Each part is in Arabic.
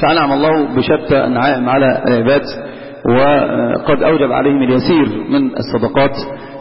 فأنعم الله بشتى النعائم على العباد، وقد أوجب عليهم اليسير من الصدقات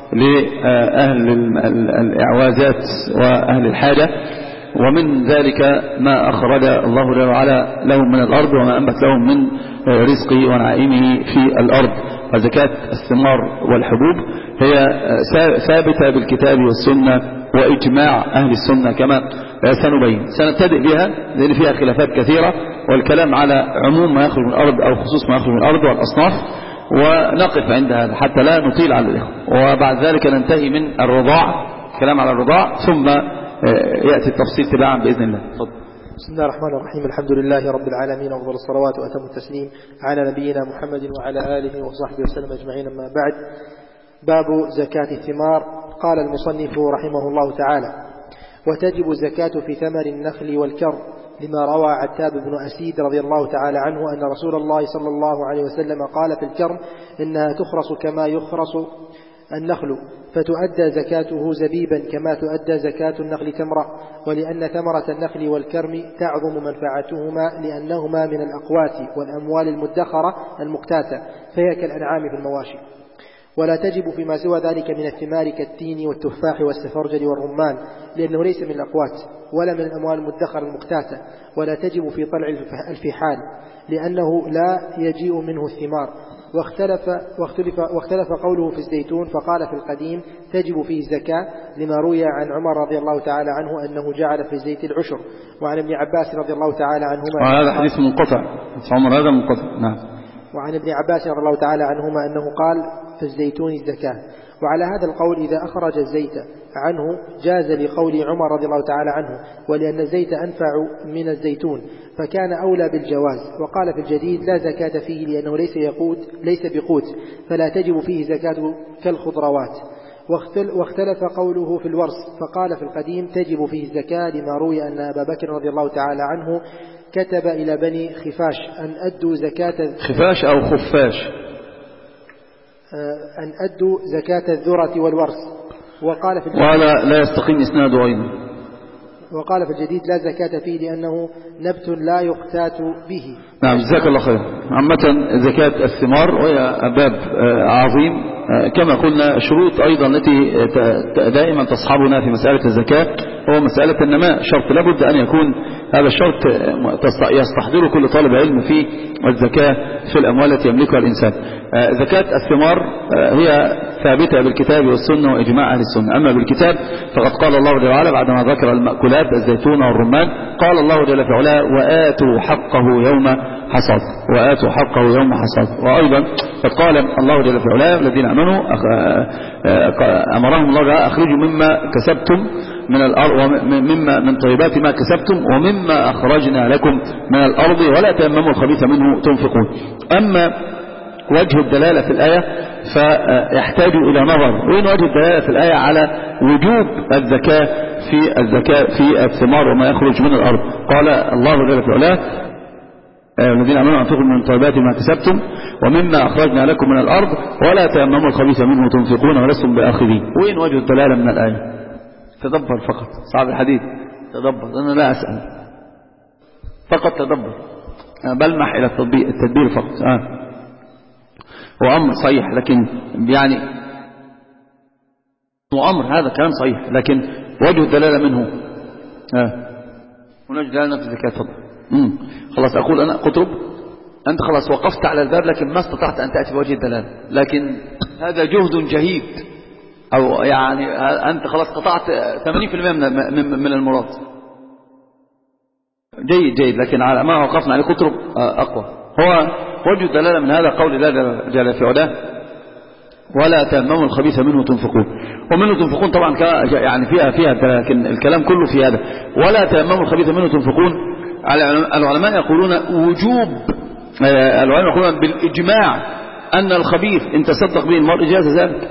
لأهل الإعوازات وأهل الحاجة، ومن ذلك ما أخرج الله جل وعلا لهم من الأرض وما أنبت لهم من رزقه ونعيمه في الأرض. وزكاة الثمار والحبوب هي ثابتة بالكتاب والسنة وإجماع أهل السنة كما سنبين. سنبتدئ بها لأن فيها خلافات كثيرة، والكلام على عموم ما يخرج من الأرض أو خصوص ما يخرج من الأرض والأصناف، ونقف عند هذا حتى لا نطيل على الإخوة. وبعد ذلك ننتهي من الرضاع، كلام على الرضاع، ثم يأتي التفصيل تباعا بإذن الله. تفضل. بسم الله الرحمن الرحيم. الحمد لله رب العالمين، أفضل الصلوات وأتم التسليم على نبينا محمد وعلى آله وصحبه وسلم أجمعين. أما بعد، باب زكاة الثمار. قال المصنف رحمه الله تعالى: وتجب الزكاة في ثمر النخل والكر، لما روى عتاب بن أسيد رضي الله تعالى عنه أن رسول الله صلى الله عليه وسلم قال في الكرم: إنها تخرص كما يخرص النخل، فتؤدى زكاته زبيبا كما تؤدى زكاة النخل تمرا، ولأن ثمرة النخل والكرم تعظم منفعتهما لأنهما من الأقوات والأموال المدخرة المقتاتة، فهي كالأنعام في المواشي. ولا تجب فيما سوى ذلك من الثمار كالتين والتفاح والسفرجل والرمان، لأنه ليس من الأقوات ولا من الأموال المدخرة المقتاتة. ولا تجب في طلع الفحال، لأنه لا يجيء منه الثمار. واختلف قوله في الزيتون، فقال في القديم تجب فيه الزكاة، لما روي عن عمر رضي الله تعالى عنه أنه جعل في الزيت العشر، وعن ابن عباس رضي الله تعالى عنهما. وهذا حديث منقطع، عمر هذا منقطع. نعم. وعن ابن عباس رضي الله تعالى عنهما أنه قال في الزيتون الزكاة. وعلى هذا القول إذا أخرج الزيت عنه جاز لقول عمر رضي الله تعالى عنه، ولأن الزيت أنفع من الزيتون فكان أولى بالجواز. وقال في الجديد لا زكاة فيه لأنه ليس بقوت، فلا تجب فيه زكاة كالخضروات. واختلف قوله في الورس، فقال في القديم تجب فيه الزكاة، لما روي أن أبا بكر رضي الله تعالى عنه كتب إلى بني خفاش أن أدوا زكاة خفاش أو خفاش أن أدوا زكاة الذرة والورس. وقال في الجديد وهذا لا يستقيم إسناده أيضا. وقال في الجديد لا زكاة فيه لأنه نبت لا يقتات به. نعم، جزاك الله خير. عامة زكاة الثمار وهي باب عظيم، كما قلنا شروط أيضا التي دائما تصحبنا في مسألة الزكاة هو مسألة النماء. شرط لابد أن يكون هذا الشرط يستحضره كل طالب علم في الزكاة في الأموال التي يملكها الإنسان. زكاة الثمار هي ثابتة بالكتاب والسنة وإجماع أهل السنة. أما بالكتاب فقد قال الله جل وعلا بعدما ذكر المأكولات الزيتون والرمان، قال الله جل وعلا وآتوا حقه يوم حصاد، وآتوا حقه يوم حصاد. وأيضا قد قال الله جل وعلا الذين آمنوا أمرهم الله جل أخرجوا مما كسبتم من الأرض ومما من طيبات ما كسبتم ومما أخرجنا لكم من الأرض ولا تيمموا الخبيث منه تنفقون. أما وجه الدلالة في الآية فيحتاج إلى نظر. وين وجه الدلالة في الآية على وجوب الزكاة في الثمار وما يخرج من الأرض؟ قال الله جل وعلا الذين آمنوا أنفقوا من طيبات ما كسبتم ومما أخرجنا لكم من الأرض ولا تيمموا الخبيث منه تنفقون ولستم بآخذين. وين وجه الدلالة من الآية؟ تدبر فقط. صعب الحديث تدبر، أنا لا أسأل، فقط تدبر، بلمح إلى التدبير فقط. هو أمر صحيح، لكن يعني هو أمر هذا كلام صحيح، لكن وجه الدلالة منه وجه الدلالة في الزكاة. تفضل. خلاص أقول أنا قطرب، أنت خلاص وقفت على الباب لكن ما استطعت أن تأتي بوجه الدلالة، لكن هذا جهد جهيد، أو يعني أنت خلاص قطعت 80% من المراد. جيد، لكن على ما وقفنا عليه قطرب أقوى. هو وجه الدلالة من هذا قول الله جل في علاه ولا تيمموا الخبيث منه تنفقون. ومنه تنفقون طبعا يعني فيها لكن الكلام كله في هذا ولا تيمموا الخبيث منه تنفقون. العلماء يقولون وجوب، العلماء يقولون بالإجماع أن الخبيث إن تصدق به المرء جاز ذلك.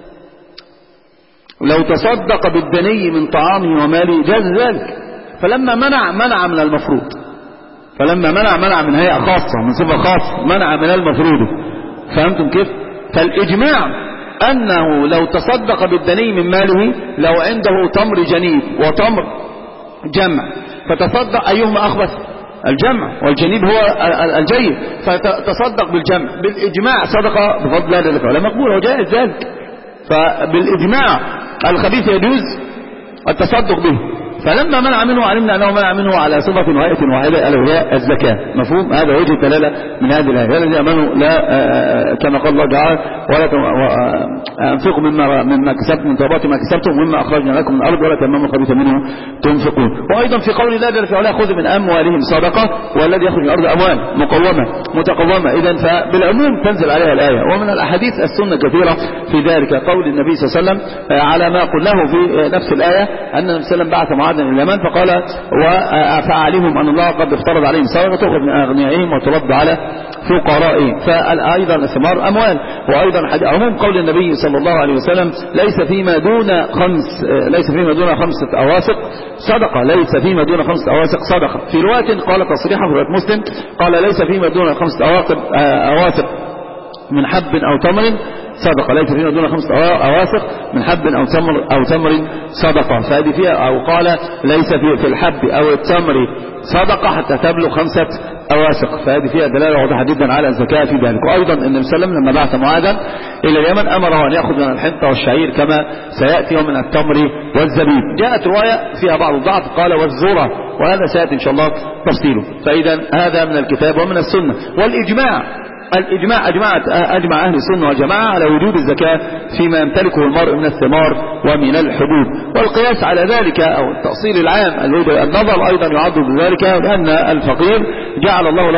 لو تصدق بالدني من طعامه وماله جاز ذلك. فلما منع من المفروض، فلما منع من هيئة خاصة، من صفة خاصة، منع من المفروض. فهمتم كيف؟ فالإجماع أنه لو تصدق بالدني من ماله، لو عنده تمر جنيب وتمر جمع فتصدق أيهما أخبث؟ الجمع، والجنيب هو الجيد، فتصدق بالجمع بالإجماع صدقة بفضل الله جل وعلا مقبولة وجائز ذلك. فبالإجماع الخبيث يجوز التصدق به، فلما منع منه علمنا أنه منع منه على صفة وهيئة واحدة ألا وهي الزكاة. مفهوم؟ هذا وجه الدلالة من هذه الآية. الذين آمنوا لا كما قال الله تعالى ولا أنفقوا مما كسبتم من طيبات ما كسبتم ومما أخرجنا لكم من الأرض ولا تيمموا الخبيث منه تنفقون. وأيضا في قول الله جل وعلا خذ من أموالهم صدقة والذي يخرج من الأرض أموال متقومة. إذا فبالعموم تنزل عليها الآية. ومن الأحاديث السنة كثيرة في ذلك، قول النبي صلى الله عليه وسلم على ما قلناه في نفس الآية أن النبي صلى الله عليه وسلم بعث معاذ إلى اليمن فقال وفعلهم أن الله قد افترض عليهم صدقة تأخذ من أغنيائهم وترد على فقرائهم. فأيضا الثمار أموال. وأيضا عموم قول النبي صلى الله عليه وسلم ليس فيما دون 5 أواسق صدقة، ليس فيما دون 5 أواسق صدقة. في رواية قال تصريحا في رواية مسلم قال ليس فيما دون 5 أواسق من حب أو تمر صدقة، ليس فيما دون 5 أواسق من حب أو تمر صدقة. فهذه فيها أو قال ليس في الحب أو التمر صدقة حتى تبلغ 5 أواسق، فهذه فيها دلالة واضحة جدا على الزكاة في ذلك. وأيضا النبي صلى الله عليه وسلم لما بعث معاذا إلى اليمن أمره أن يأخذ من الحنطة والشعير كما سيأتي ومن التمر والزبيب. جاءت رواية فيها بعض الضعف قال والذرة، وهذا سيأتي إن شاء الله تفصيله. فإذا هذا من الكتاب ومن السنة. والإجماع أجمع أهل السنة والجماعة على وجوب الزكاة فيما يمتلكه المرء من الثمار ومن الحبوب. والقياس على ذلك أو التأصيل العام النظر أيضا يعد بذلك، لأن الفقير جعل الله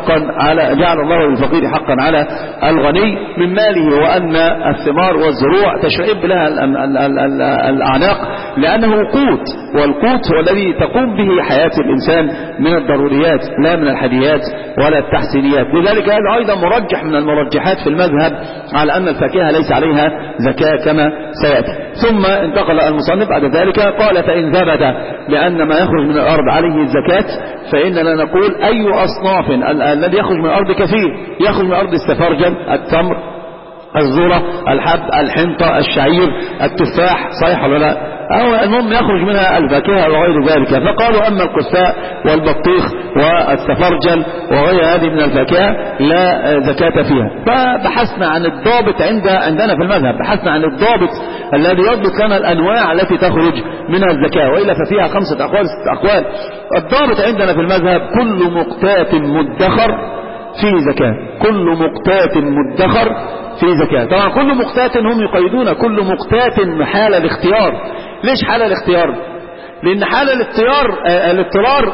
للفقير حقا على الغني من ماله، وأن الثمار والزروع تشعب لها الأعناق لأنه قوت، والقوت هو الذي تقوم به حياة الإنسان من الضروريات لا من الحديات ولا التحسينيات. لذلك هذا أيضا مرجح من المرجحات في المذهب على أن الفاكهة ليس عليها زكاة كما سيأتي. ثم انتقل المصنف بعد ذلك قال فإن ثبت لأن ما يخرج من الأرض عليه الزكاة فإننا نقول أي أصناف الذي يخرج من الأرض كثير، يخرج من الأرض السفرجل التمر الذرة الحب الحنطة الشعير التفاح، صحيح ولا لا؟ أو المهم يخرج منها الفاكهة وغير ذلك. فقالوا أما القثاء والبطيخ والسفرجل وغير هذه من الفاكهة لا زكاة فيها. فبحثنا عن الضابط عندنا في المذهب، بحثنا عن الضابط الذي يضبط لنا الأنواع التي تخرج منها الزكاة، وإلا ففيها 5 أقوال 6 أقوال. الضابط عندنا في المذهب كل مقتات مدخر فيه زكاة، كل مقتات مدخر في زكاة. طبعا كل مقتات هم يقيدون كل مقتات حال الاختيار. ليش حال الاختيار؟ لأن حال الاضطرار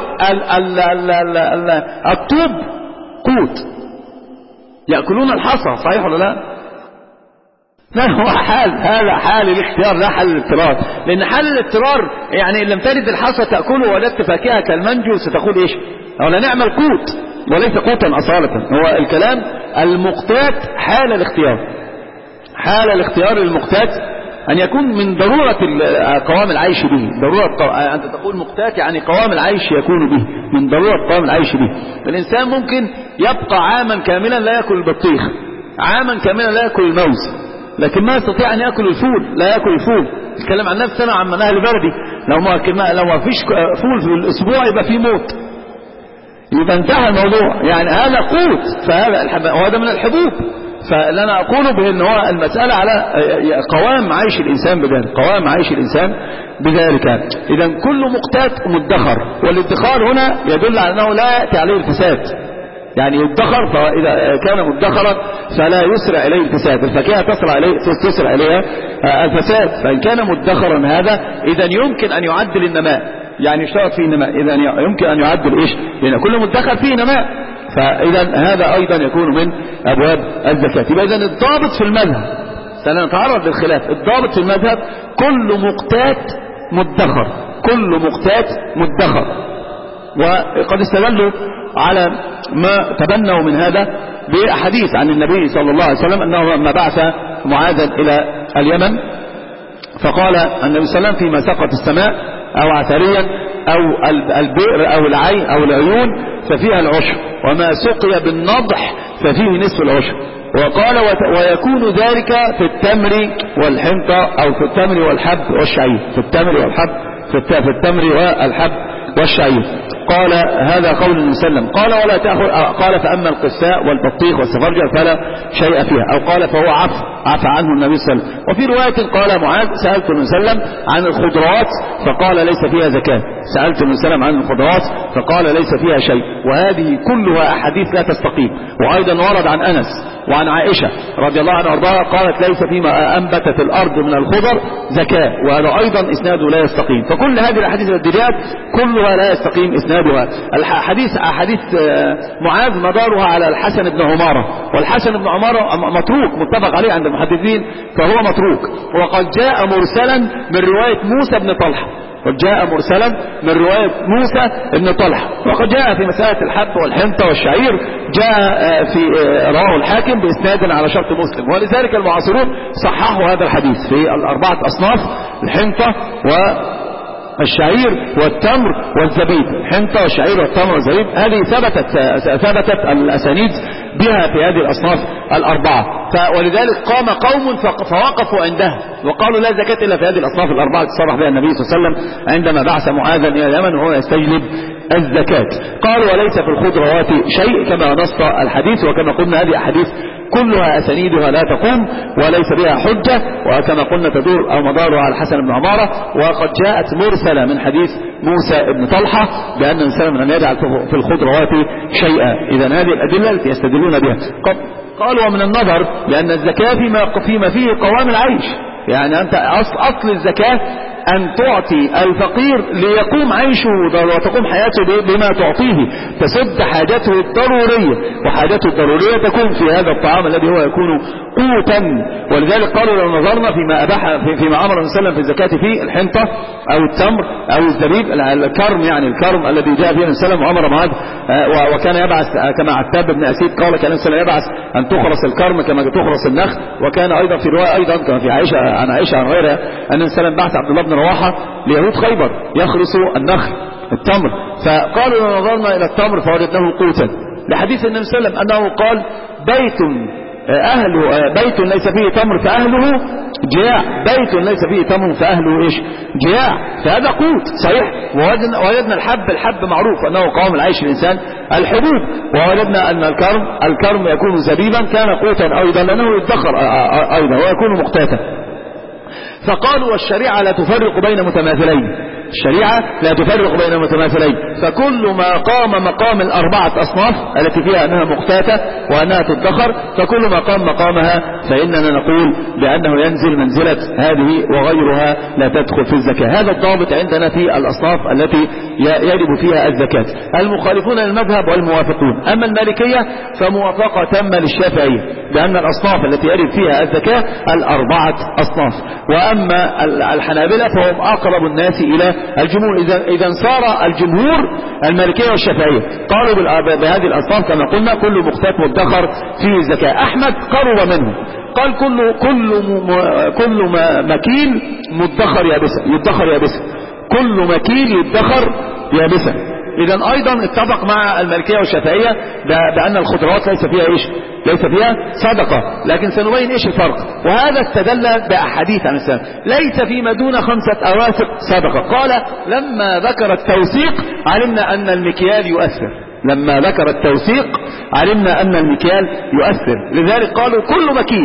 الطوب قوت يأكلون الحصى، صحيح ولا لا؟ لا هو هذا حال الاختيار لا حال الاضطرار. لأن حال الاضطرار يعني إن لم تجد الحصى تأكله وجدت فاكهة كالمنجو ستقول إيش؟ ولا نعمل قوت وليس قوتا أصالة. هو الكلام المقتات حال الاختيار. حال الاختيار المقتات أن يكون من ضرورة قوام العيش به. ضرورة أنت تقول مقتات يعني قوام العيش يكون به، من ضرورة قوام العيش به. الإنسان ممكن يبقى عاما كاملا لا يأكل البطيخ، عاما كاملا لا يأكل الموز، لكن ما يستطيع أن يأكل الفول، لا يأكل الفول. الكلام عن نفسنا عن أهل بلدي، لو ما فيش فول في الأسبوع يبقى في موت، يبقى انتهى الموضوع. يعني هذا قوت، وهذا من الحبوب. فاللي أنا أقوله به أن هو المسألة على قوام عيش الإنسان بذلك، قوام عيش الإنسان بذلك. إذا كل مقتات مدخر، والادخار هنا يدل على أنه لا يأتي عليه الفساد. يعني يدخر، فإذا كان مدخرا فلا يسرع إليه الفساد، الفاكهة تسرع إليها الفساد. فإن كان مدخرا هذا إذا يمكن أن يعدل النماء، يعني يشترط فيه النماء، إذا يمكن أن يعدل إيش؟ لأن كل مدخر فيه نماء، فإذا هذا أيضا يكون من أبواب الزكاة. يبقى إذن الضابط في المذهب، سنتعرض للخلاف، الضابط في المذهب كل مقتات مدخر، كل مقتات مدخر. وقد استدلوا على ما تبنوا من هذا بحديث عن النبي صلى الله عليه وسلم أنه لما بعث معاذا إلى اليمن فقال النبي صلى الله عليه وسلم فيما سقط السماء أو عثريا أو البئر أو العين أو العيون ففيها العشر، وما سقي بالنضح ففيه نصف العشر. وقال ويكون ذلك في التمر والحنطة أو في التمر والحب والشعير، في التمر والحب، في التمر والحب والشعير. قال هذا قول النبي صلى الله عليه وسلم. قال ولا تأخذ، قال فأما القساء والبطيخ والسفرجل فلا شيء فيها، أو قال فهو عفى عنه النبي صلى الله عليه وسلم. وفي رواية قال معاذ سألت النبي صلى الله عليه وسلم عن الخضروات فقال ليس فيها زكاة، سألت النبي صلى الله عليه وسلم عن الخضروات فقال ليس فيها شيء. وهذه كلها أحاديث لا تستقيم. وأيضا ورد عن أنس وعن عائشة رضي الله عنها وارضاها قالت ليس فيما أنبتت الأرض من الخضر زكاة، وهذا أيضا إسناده لا يستقيم. فكل هذه الأحاديث والدليات كلها لا يستقيم إسنادها. أحاديث معاذ مدارها على الحسن بن عمارة، والحسن بن عمارة متروك متفق عليه عند المحدثين، فهو متروك. وقد جاء مرسلا من رواية موسى بن طلحة، قد جاء مرسلا من رواية موسى بن طلحة. وقد جاء في مسألة الحب والحنطة والشعير جاء في رواه الحاكم بإسناد على شرط مسلم، ولذلك المعاصرون صححوا هذا الحديث في الأربعة أصناف: الحنطة والشعير والتمر والزبيب. الحنطة والشعير والتمر والزبيب هذه ثبتت الأسانيد بها في هذه الأصناف الأربعة. ولذلك قام قوم فوقفوا عندها وقالوا لا زكاة إلا في هذه الأصناف الأربعة تصرح بها النبي صلى الله عليه وسلم عندما بعث معاذا إلى اليمن وهو يستجلب الزكاة. قالوا وليس في الخضروات شيء كما نص الحديث. وكما قلنا هذه أحاديث كلها أسانيدها لا تقوم وليس بها حجة، وكما قلنا تدور أو مدارها على الحسن بن عمارة. وقد جاءت مرسلة من حديث موسى بن طلحة بأن الإنسان لم يجعل في الخضروات شيئا. إذا هذه الأدلة التي يستدلون بها. قالوا ومن النظر لأن الزكاة فيما فيه قوام العيش، يعني أنت أصل الزكاة أن تعطي الفقير ليقوم عيشه وتقوم حياته بما تعطيه، تسد حاجته الضرورية، وحاجته الضرورية تكون في هذا الطعام الذي هو يكون قوتا. ولذلك قالوا لو نظرنا فيما أمر النبي في الزكاة فيه الحنطة أو التمر أو الزبيب، الكرم، يعني الكرم الذي جاء فيه النبي وأمر معاذ وكان يبعث كما عتاب بن أسيد قال كان النبي يبعث أن تخرس الكرم كما تخرس النخل. وكان أيضا في رواية أيضا كما في عائشة عن غيرها أن النبي بعث عبد الله بن رواحة ليهود خيبر يخرسوا النخل التمر. فقالوا لو نظرنا إلى التمر فوجدناه قوتا، لحديث النبي صلى الله عليه وسلم أنه قال بيت ليس فيه تمر فأهله جياع، بيت ليس فيه تمر فأهله إيش؟ جياع. فهذا قوت صحيح. ووجدنا الحب معروف أنه قوام العيش الإنسان الحبوب. ووجدنا أن الكرم يكون زبيبا كان قوتا أيضا لأنه يدخر أيضا ويكون مقتاتا. فقالوا والشريعة لا تفرق بين متماثلين، الشريعة لا تفرق بين متماثلين، فكل ما قام مقام الأربعة أصناف التي فيها أنها مقتاتة وأنها تدخر، فكل ما قام مقامها فإننا نقول بأنه ينزل منزلة هذه وغيرها لا تدخل في الزكاة. هذا الضابط عندنا في الأصناف التي يجب فيها الزكاة. المخالفون للمذهب والموافقون. أما المالكية فموافقة تامة للشافعية بأن الأصناف التي يجب فيها الزكاة الأربعة أصناف. وأما الحنابلة فهم أقرب الناس إلى الجمهور. إذا صار الجمهور المالكية والشافعية قالوا بهذه الأصناف كما قلنا كل مقتات مدخر فيه الزكاة. أحمد قرب منه قال كل مكيل مدخر يابسا، كل مكيل يدخر يابسا. إذا أيضا اتفق مع المالكية والشافعية بأن الخضروات ليس فيها إيش؟ ليس فيها صدقة. لكن سنبين إيش الفرق. وهذا استدل بأحاديث عن السلام ليس فيما دون 5 أواسق صدقة. قال لما ذكر التوثيق علمنا أن المكيال يؤثر، لما ذكر التوثيق علمنا أن المكيال يؤثر. لذلك قالوا كل مكيل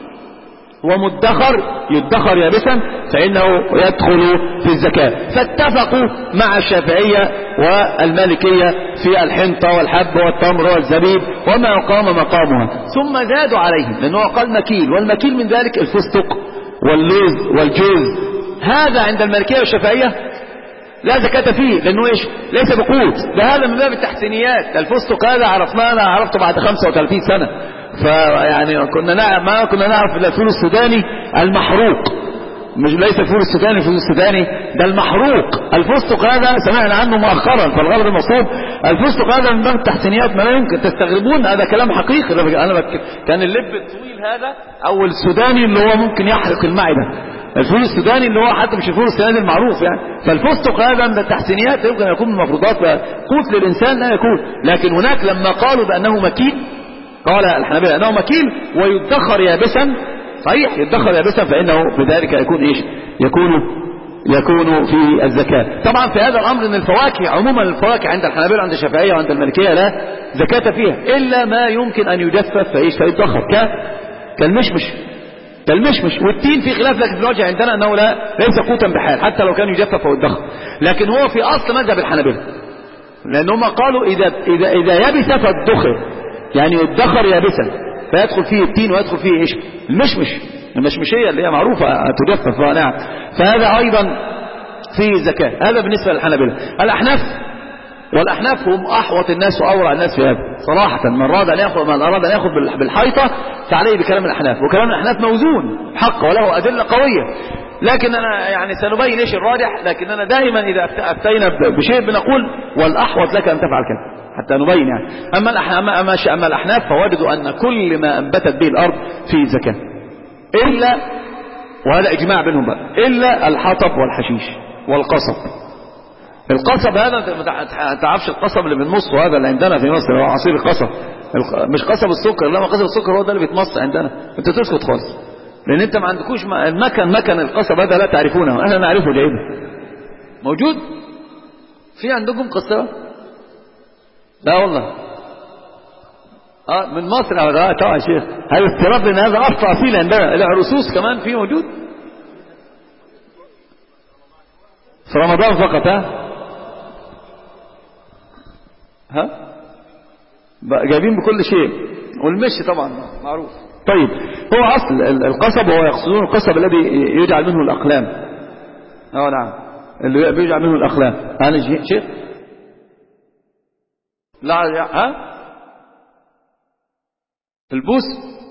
ومدخر يدخر يابسا فإنه يدخل في الزكاة. فاتفقوا مع الشافعية والمالكية في الحنطة والحب والتمر والزبيب وما قام مقامها، ثم زادوا عليهم لأنه قال مكيل، والمكيل من ذلك الفستق واللوز والجوز. هذا عند المالكية والشافعية لا زكاة فيه لأنه إيش؟ ليس بقوت، ده هذا من باب التحسينيات. الفستق هذا أنا عرفته بعد 35 سنة. فيعني ما كنا نعرف الفول السوداني المحروق، مش ليس الفول السوداني ده المحروق. الفستق هذا سمعنا عنه مؤخرا، فالغرض المقصود الفستق هذا من باب التحسينيات. ما يمكن تستغربون هذا كلام حقيقي. انا كان اللب الطويل هذا او السوداني اللي هو ممكن يحرق المعدة، الفول السوداني اللي هو حتى مش الفول السوداني المعروف يعني. فالفستق هذا من التحسينيات يمكن أن يكون من المفروضات قوت للإنسان لا يكون. لكن هناك لما قالوا بأنه مكيل قال الحنابلة أنه مكيل ويدخر يابسا، صحيح يدخر يابسا فإنه بذلك يكون إيش؟ يكون فيه الزكاة. طبعا في هذا الأمر أن الفواكه عموما، الفواكه عند الحنابلة وعند الشافعية وعند المالكية لا زكاة فيها إلا ما يمكن أن يجفف فيدخر كالمشمش والتين في خلاف، لكن في الوجه عندنا أنه ليس قوتا بحال حتى لو كان يجفف أو يدخر، لكن هو في أصل مذهب الحنابلة، لأنهم قالوا إذا يبس فالدخر، يعني يدخر يابسا فيدخل فيه التين ويدخل فيه إيش المشمشية اللي هي معروفة تجفف. نعم، فهذا أيضا فيه زكاة. هذا بالنسبة للحنابلة. والأحناف هم أحوط الناس وأورع الناس في هذا صراحة. من أراد أن يأخذ بالحيطة فعليه بكلام الأحناف، وكلام الأحناف موزون حق وله أدلة قوية، لكن أنا يعني سنبين إيش الراجح. لكن أنا دائما إذا أفتينا بشيء بنقول والأحوط لك أن تفعل كذا حتى نبين يعني. أما الأحناف فوجدوا أن كل ما أنبتت به الأرض فيه زكاة إلا، وهذا إجماع بينهم بقى، إلا الحطب والحشيش والقصب. القصب هذا ما تعرفش القصب اللي بنمص، وهذا اللي عندنا في مصر هو عصير القصب، مش قصب السكر. لما قصب السكر هو ده اللي بيتمص عندنا. انت تسكت خالص لان انت ما عندكوش مكن القصب هذا لا تعرفونه، احنا نعرفه جيدا. موجود في عندكم قصبة؟ لا والله. من مصر. طبعا يا شيخ هذا افتراض لان هذا اصل اصيل عندنا. العرسوس كمان فيه موجود في رمضان فقط. ها جايبين بكل شيء، والمشي طبعا معروف. طيب هو اصل القصب هو يقصدون القصب الذي يجعل منه الاقلام. نعم، اللي بيجعل منه الاقلام. انا شيخ لا البوس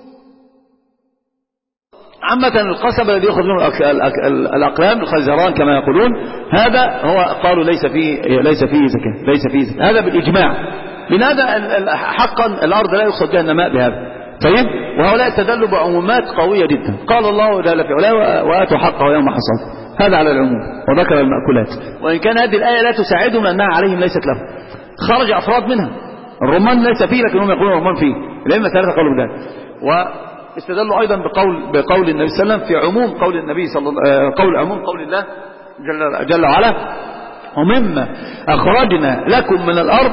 عامة القصب الذي يأخذ منه الأقلام الخزران كما يقولون، هذا هو قالوا ليس فيه زكاة. هذا بالإجماع. من هذا حقا الأرض لا يقصد بها النماء بهذا. طيب وهؤلاء استدلوا بعمومات قوية جدا. قال الله جل في علاه وآتوا حقه يوم حصاد، هذا على العموم، وذكر المأكولات. وإن كان هذه الآية لا تساعدهم لأنها عليهم ليست لهم، خرج أفراد منها. الرمان ليس فيه لكنهم يقولون الرمان فيه، لأن ثلاثة قالوا بذلك. استدلوا أيضا بقول النبي صلى الله عليه وسلم في عموم قول النبي عموم قول الله جل وعلا ومما أخرجنا لكم من الأرض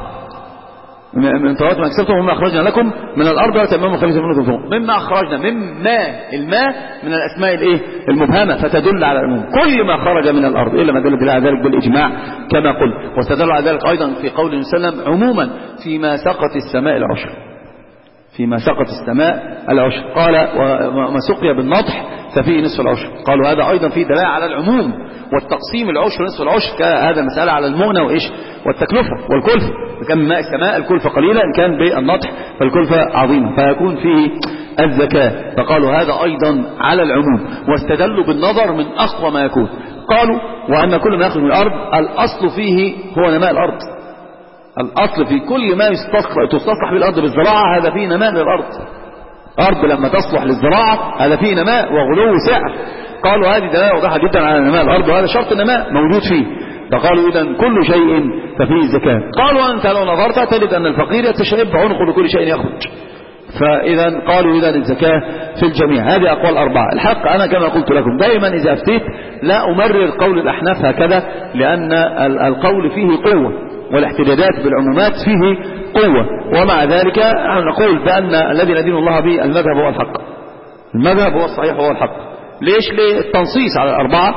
من طوات ما كسبتم ومما أخرجنا لكم من الأرض وتماموا خمسة منه تنفقون. مما أخرجنا، الماء من الأسماء المبهمة فتدل على العموم، كل ما خرج من الأرض إلا ما دل على ذلك بالإجماع كما قلت. واستدلوا على ذلك أيضا في قول النبي صلى الله عليه وسلم عموما فيما سقط السماء العشر، فيما سقط السماء العشر. قال وما سقي بالنضح ففيه نصف العشر. قالوا هذا أيضا فيه دلالة على العموم والتقسيم، العشر نصف العشر. هذا مسألة على المؤنة وإيش والتكلفة والكلفة. كان ماء السماء الكلفة قليلة، إن كان بالنضح فالكلفة عظيمة فيكون فيه الزكاة. فقالوا هذا أيضا على العموم، واستدلوا بالنظر من أقوى ما يكون. قالوا وأن كل ما يخرج من الأرض الأصل فيه هو نماء الأرض. الأصل في كل ما تستصلح بالأرض بالزراعة هذا فيه نماء للأرض. أرض لما تصلح للزراعة هذا فيه نماء وغلو سعر. قالوا هذه دلالة واضحة جدا على نماء الأرض، وهذا شرط النماء موجود فيه. فقالوا إذن كل شيء ففيه الزكاة. قالوا أنت لو نظرت تجد أن الفقير يتشرب عنقه بكل شيء يخرج. فإذا قالوا إذن الزكاة في الجميع. هذه أقوال أربعة. الحق أنا كما قلت لكم دائما إذا أفتيت لا أمرر قول الأحناف هكذا، لأن القول فيه قوة والاحتجاجات بالعمومات فيه قوة. ومع ذلك نقول بأن الذي ندين الله به المذهب هو الحق، المذهب هو الصحيح وهو الحق. ليش؟ للتنصيص على الأربعة،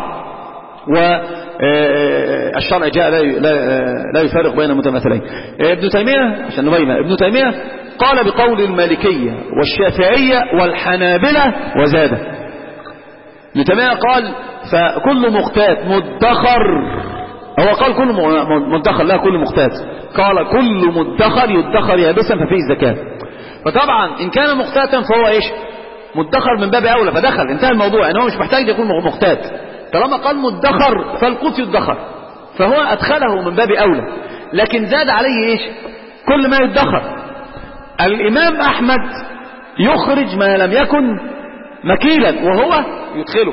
والشرع جاء لا يفارق بين المتماثلين. ابن تيمية عشان نبين، ابن تيمية قال بقول المالكية والشافعية والحنابلة وزاد. ابن تيمية قال فكل مقتات مدخر، هو قال كل مدخر لا كل مقتات، قال كل مدخر يدخر يابسا ففيه الزكاة. فطبعا إن كان مقتاتا فهو إيش مدخر من باب أولى، فدخل انتهى الموضوع، إنه مش محتاج يكون مقتات. طالما قال مدخر فالقوت يدخر، فهو أدخله من باب أولى، لكن زاد عليه إيش كل ما يدخر. الإمام أحمد يخرج ما لم يكن مكيلا وهو يدخله.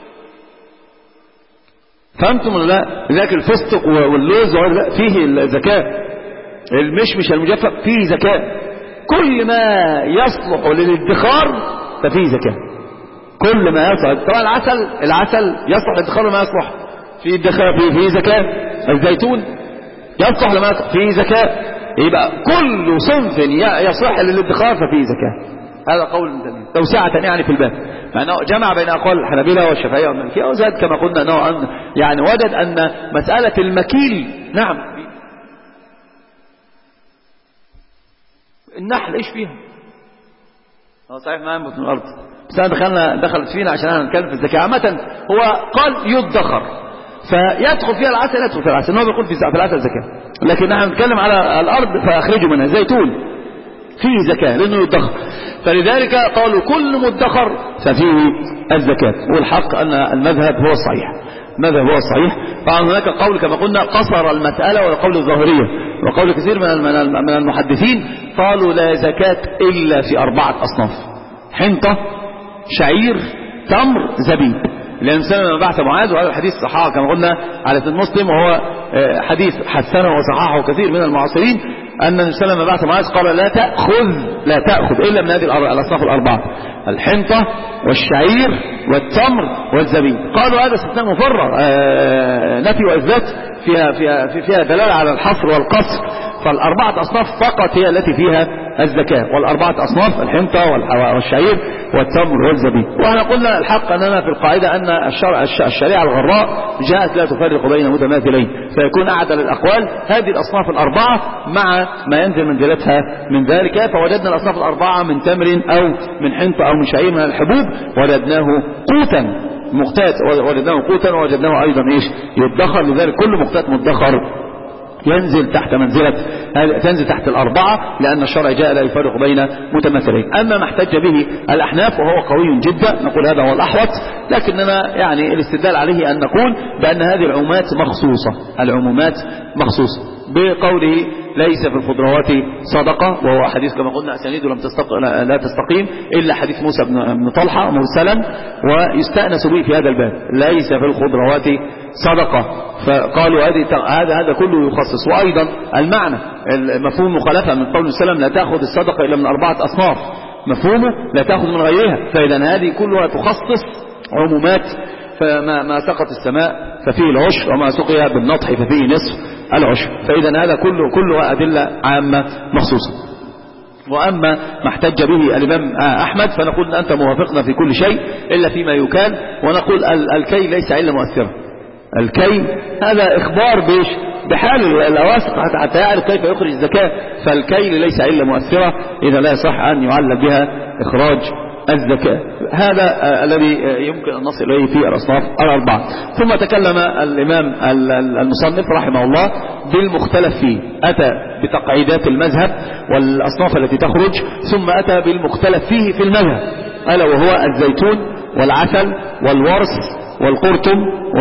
فهمتم ولا لا؟ لذلك الفستق واللوز فيه الزكاة، المشمش المجفف فيه زكاة، كل ما يصلح للادخار ففيه زكاة. كل ما يصلح. طبعا العسل يصلح لادخار ما يصلح في زكاة. الزيتون يصلح لما يصلح في زكاة. يبقى كل صنف يصلح للادخار ففيه زكاة. هذا قول ابن تيمية توسعة يعني في الباب، مع انه جمع بين اقوال الحنابلة والشافعية والمالكية، وزاد كما قلنا انه يعني وجد ان مسألة المكيل نعم النحل ايش فيها؟ هو صحيح ما ينبت من الارض، بس دخلت فينا عشان نتكلم في الزكاة. عامة هو قال يدخر، فيدخل فيها العسل، يدخل فيها العسل، انه بيقول في العسل زكاة، لكن نحن نتكلم على الارض فاخرجوا منها. زيتون فيه زكاة لانه يدخر، فلذلك قالوا كل مدخر ففيه الزكاة. والحق ان المذهب هو الصحيح، المذهب هو الصحيح. طبعا هناك قول كما قلنا قصر المسألة، والقول الظاهرية وقول كثير من المحدثين قالوا لا زكاة إلا في 4 أصناف: حنطة، شعير، تمر، زبيب. لأن سلم بعث معاذ، وهذا الحديث صححه كما قلنا على ابن مسلم، وهو حديث حسنه وصححه كثير من المعاصرين، أن سلم بعث معاذ قال لا تأخذ إلا من هذه الأصناف 4: الحنطة والشعير والتمر والزبيب. قالوا هذا استثناء مفرغ، نفي وإثبات فيها دلالة على الحصر والقصر، فال4 أصناف فقط هي التي فيها الزكاة، وال4 أصناف الحنطة والشعير والتمر والزبيب. وأنا قلنا الحق أننا في القاعدة أن الشريعة الغراء جاءت لا تفرق بين متماثلين، فيكون أعدل الأقوال هذه الأصناف 4 مع ما ينزل منزلتها من ذلك. فوجدنا الأصناف 4 من تمر أو من حنطة أو من شعير من الحبوب، وجدناه قوتا مقتات، ووجدناه أيضا يدخر. لذلك كل مقتات مدخر تنزل تحت 4، لأن الشرع جاء لا يفرق بين متماثلين. أما ما احتج به الأحناف وهو قوي جدا، نقول هذا هو الأحوط، لكننا يعني الاستدلال عليه أن نقول بأن هذه العمومات مخصوصة بقوله ليس في الخضروات صدقة، وهو حديث كما قلنا أسانيده لا تستقيم إلا حديث موسى بن طلحة مرسلا، ويستأنس به في هذا الباب: ليس في الخضروات صدقة. فقالوا هذا كله يخصص. وأيضا المعنى مفهوم مخالفة من قول السلام: لا تأخذ الصدقة إلا من 4 أصناف، مفهومه لا تأخذ من غيرها. فإذا هذه كلها تخصص عمومات. فما سقط السماء ففيه العشر، وما سقي بالنطح ففيه نصف العشر. فإذا هذا كله أدلة عامة مخصوصة. وأما ما احتج به الإمام أحمد فنقول أنت موافقنا في كل شيء إلا فيما يكال، ونقول الكي ليس علة مؤثرة. الكي هذا إخبار بحال الأواسق حتى يعرف كيف يخرج الزكاة، فالكيل ليس علة مؤثرة، إذا لا يصح أن يعلل بها إخراج الزكاة. هذا الذي يمكن أن نصل إليه في الأصناف 4. ثم تكلم الإمام المصنف رحمه الله بالمختلف فيه، أتى بتقعيدات المذهب والأصناف التي تخرج، ثم أتى بالمختلف فيه في المذهب، ألا وهو الزيتون والعسل والورس والقرطم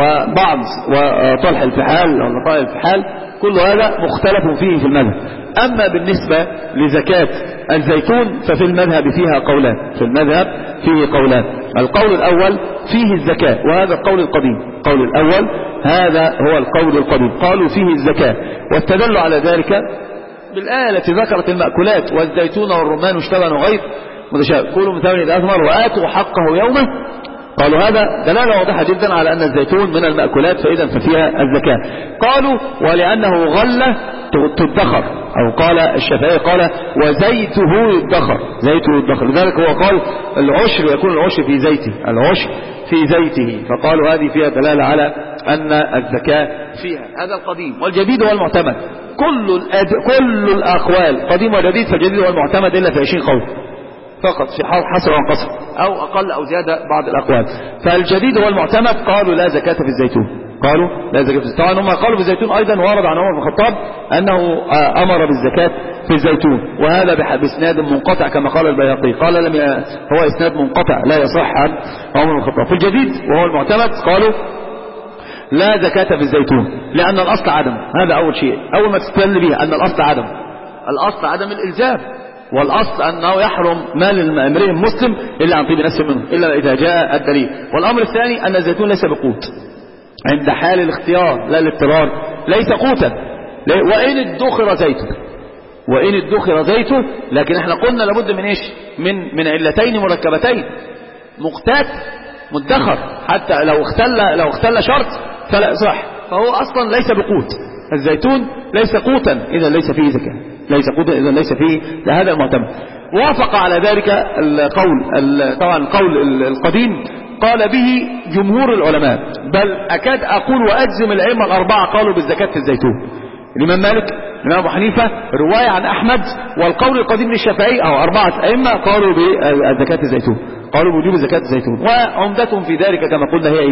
وطلح الفحال أو نطائع الفحال، كل هذا مختلف فيه في المذهب. أما بالنسبة لزكاة الزيتون ففي المذهب فيه قولان. القول الأول فيه الزكاة، وهذا القول القديم. القول الأول هذا هو القول القديم، قالوا فيه الزكاة، والتدل على ذلك بالآية التي ذكرت المأكولات: والزيتون والرمان اشتبه وغيث متشابه كلوا من ثمره إذا أثمر وآتوا حقه يومه. قالوا هذا دلالة واضحة جدا على أن الزيتون من المأكولات، فإذا ففيها الزكاة. قالوا ولأنه غلة تدخر، أو قال الشافعي قال وزيته يدخر، لذلك هو قال العشر يكون العشر في زيته، فقالوا هذه فيها دلالة على أن الزكاة فيها. هذا القديم. والجديد هو المعتمد. كل الأقوال قديم وجديد، فالجديد هو المعتمد إلا في 20 قول فقط، في حصر وانقصر أو أقل أو زيادة بعض الأقوال. فالجديد هو المعتمد. قالوا لا زكاة في الزيتون، طبعا هم قالوا في الزيتون أيضا، ورد عن عمر بن الخطاب أنه أمر بالزكاة في الزيتون، وهذا بإسناد منقطع كما قال البيهقي، قال هو إسناد منقطع لا يصح عن عمر بن الخطاب. في الجديد وهو المعتمد قالوا لا زكاة في الزيتون لأن الأصل عدم. هذا أول شيء، أول ما تستدل به أن الأصل عدم الإلزام، والأصل أنه يحرم مال امرئ مسلم إلا عن طيب نفس منه إلا إذا جاء الدليل. والأمر الثاني أن الزيتون ليس بقوت عند حال الاختيار لا الاضطرار، ليس قوتا وإن ادخر زيته، لكن احنا قلنا لابد من ايش؟ من علتين مركبتين. مقتات مدخر، حتى لو اختل شرط فلا يصح، فهو أصلا ليس بقوت. الزيتون ليس قوتا إذا ليس فيه زكاة، ليس قوتا إذا ليس فيه، هذا المعتمد. وافق على ذلك طبعا القول القديم قال به جمهور العلماء، بل أكاد أقول وأجزم الأئمة الأربعة قالوا بالزكاة في الزيتون. الإمام مالك، الإمام أبو حنيفة، رواية عن أحمد، والقول القديم للشافعي أو 4 أئمة قالوا بزكاة الزيتون، قالوا بوجوب زكاة الزيتون. وعمدتهم في ذلك كما قلنا هي إيش؟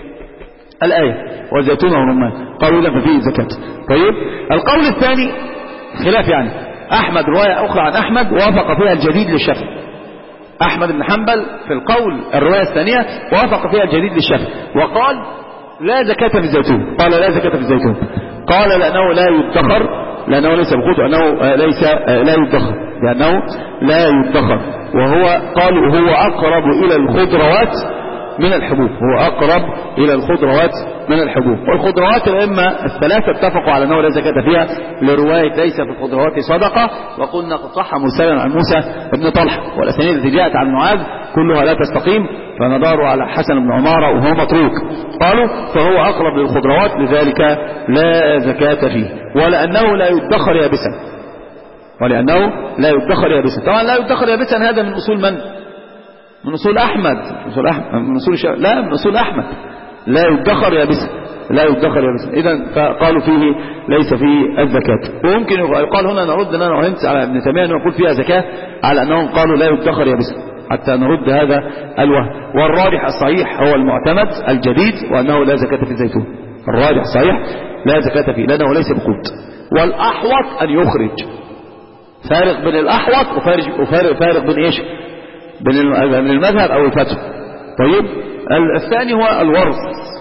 الآية والزيتون والرمان، قالوا إذا ففيه زكاة. طيب القول الثاني خلاف، يعني أحمد رواية أخرى عن أحمد وافق فيها الجديد للشافعي. أحمد بن حنبل في القول الرواية الثانية وافق فيها الجديد للشافعي وقال لا زكاة في الزيتون، قال لا زكاة في الزيتون، قال لأنه لا يدخر، لأنه ليس بقوت، وأنه لا يدخر، لأنه لا يدخر، وهو قالوا هو أقرب إلى الخضروات من الحبوب، هو أقرب إلى الخضروات من الحبوب. والخضروات الأئمة الثلاثة اتفقوا على أنه لا زكاة فيها لرواية ليس في الخضروات صدقة، وقلنا قد صح مرسلا عن موسى بن طلحة، والأسانيد التي جاءت عن معاذ كلها لا تستقيم، فنداروا على حسن بن عمارة وهو متروك. قالوا فهو أقرب للخضروات لذلك لا زكاة فيه، ولأنه لا يدخر يابسا، ولأنه لا يدخر يابسا. طبعا لا يدخر يابسا هذا من أصول من؟ من أصول أحمد، من أصول لا، من أصول أحمد، لا يدخر يابسا، لا يدخر يابسا. إذن فقالوا فيه ليس فيه الزكاة. وممكن يقال هنا نرد أننا وهمت على ابن تيمية أنه يقول فيها زكاة على أنهم قالوا لا يدخر يابسا، حتى نرد هذا الوهم. والراجح الصحيح هو المعتمد الجديد، وأنه لا زكاة في الزيتون. الراجح الصحيح لا زكاة فيه لأنه ليس بقوت. والأحوط أن يخرج، فارق بين الأحوط وفارق بين إيش؟ بين المذهب أو الفتوى. طيب الثاني هو الورث.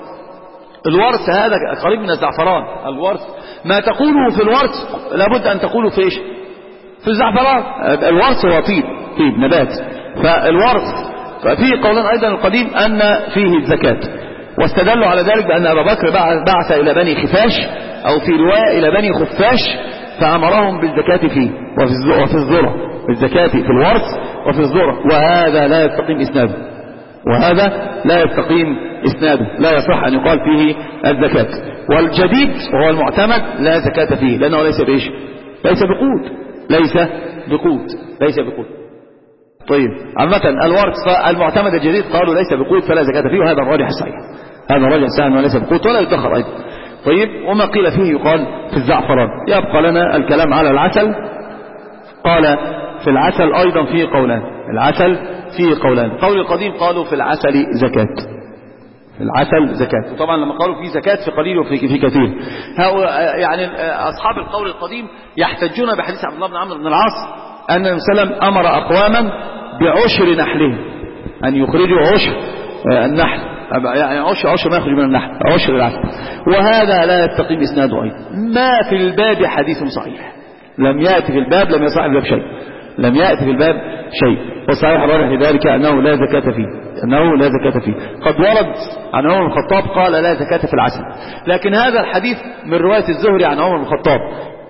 الورث هذا قريب من الزعفران. الورث ما تقوله في الورث لابد أن تقوله في إيش؟ في الزعفران. الورث هو طيب نبات. فالورث ففيه قولان أيضا القديم أن فيه الزكاة، واستدلوا على ذلك بأن أبا بكر بعث إلى بني خفاش، أو في رواية إلى بني خفاش، فأمرهم بالزكاة فيه وفي الذرة، بالزكاة في الورث وفي الذرة. وهذا لا يستقيم إسناده، وهذا لا يستقيم إسناده، لا يصح أن يقال فيه الزكاة. والجديد وهو المعتمد لا زكاة فيه لأنه ليس بإيش؟ ليس بقوت، ليس بقوت. طيب عامة الورث المعتمد الجديد قالوا ليس بقوت فلا زكاة فيه، وهذا الراجح الصحيح، هذا الراجح الصحيح أنه ليس بقوت ولا يدخر أيضا. طيب وما قيل فيه يقال في الزعفران. يبقى لنا الكلام على العسل. قال في العسل أيضا فيه قولان، العسل فيه قولان. قول القديم قالوا في العسل زكاة، في العسل زكاة. وطبعا لما قالوا فيه زكاة في قليل وفي كثير، يعني أصحاب القول القديم يحتجون بحديث عبد الله بن عمرو بن العاص أن النبي صلى الله عليه وسلم أمر أقواما بعشر نحلهم، أن يخرجوا عشر النحل، يعني عشر ما يخرج من النحل، عشر العسل. وهذا لا يستقيم إسناده أيضا. ما في الباب حديث صحيح، لم يأتي في الباب، لم يصح الباب شيء، لم يأتي في الباب شيء. والصحيح الراجح في ذلك أنه لا زكاة فيه، أنه لا زكاة فيه. قد ورد عن عمر بن الخطاب قال لا زكاة في العسل، لكن هذا الحديث من رواية الزهري عن عمر بن الخطاب،